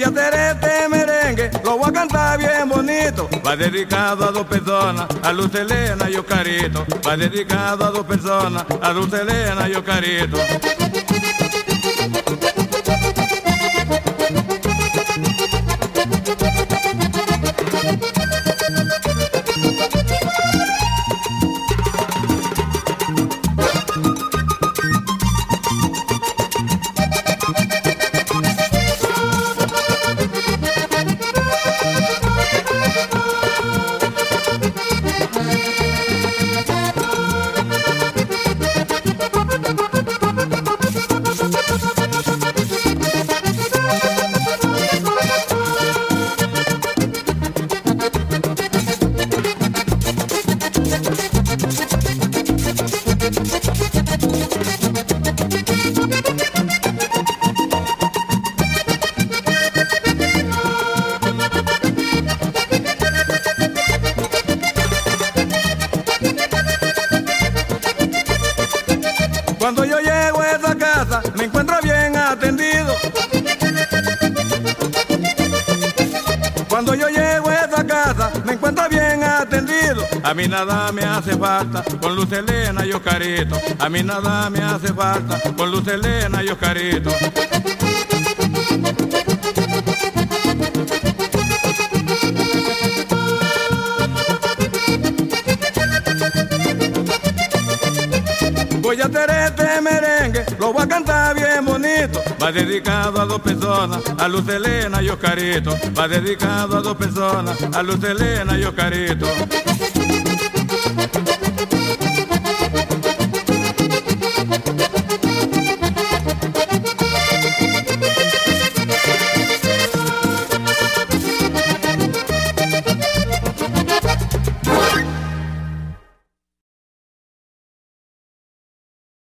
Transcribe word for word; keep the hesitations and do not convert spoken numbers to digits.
a hacer este merengue, lo voy a cantar bien bonito. Va dedicado a dos personas, a Luz Helena y Oscarito. Va dedicado a dos personas, a Luz Helena y Oscarito. Cuando yo llego a esa casa me encuentro bien atendido. Cuando yo llego a esa casa me encuentro bien atendido. A mí nada me hace falta con Luz Helena y Oscarito. A mí nada me hace falta con Luz Helena y Oscarito. Voy a hacer este merengue, lo voy a cantar bien bonito. Va dedicado a dos personas, a Luz Helena y Oscarito. Va dedicado a dos personas, a Luz Helena y Oscarito.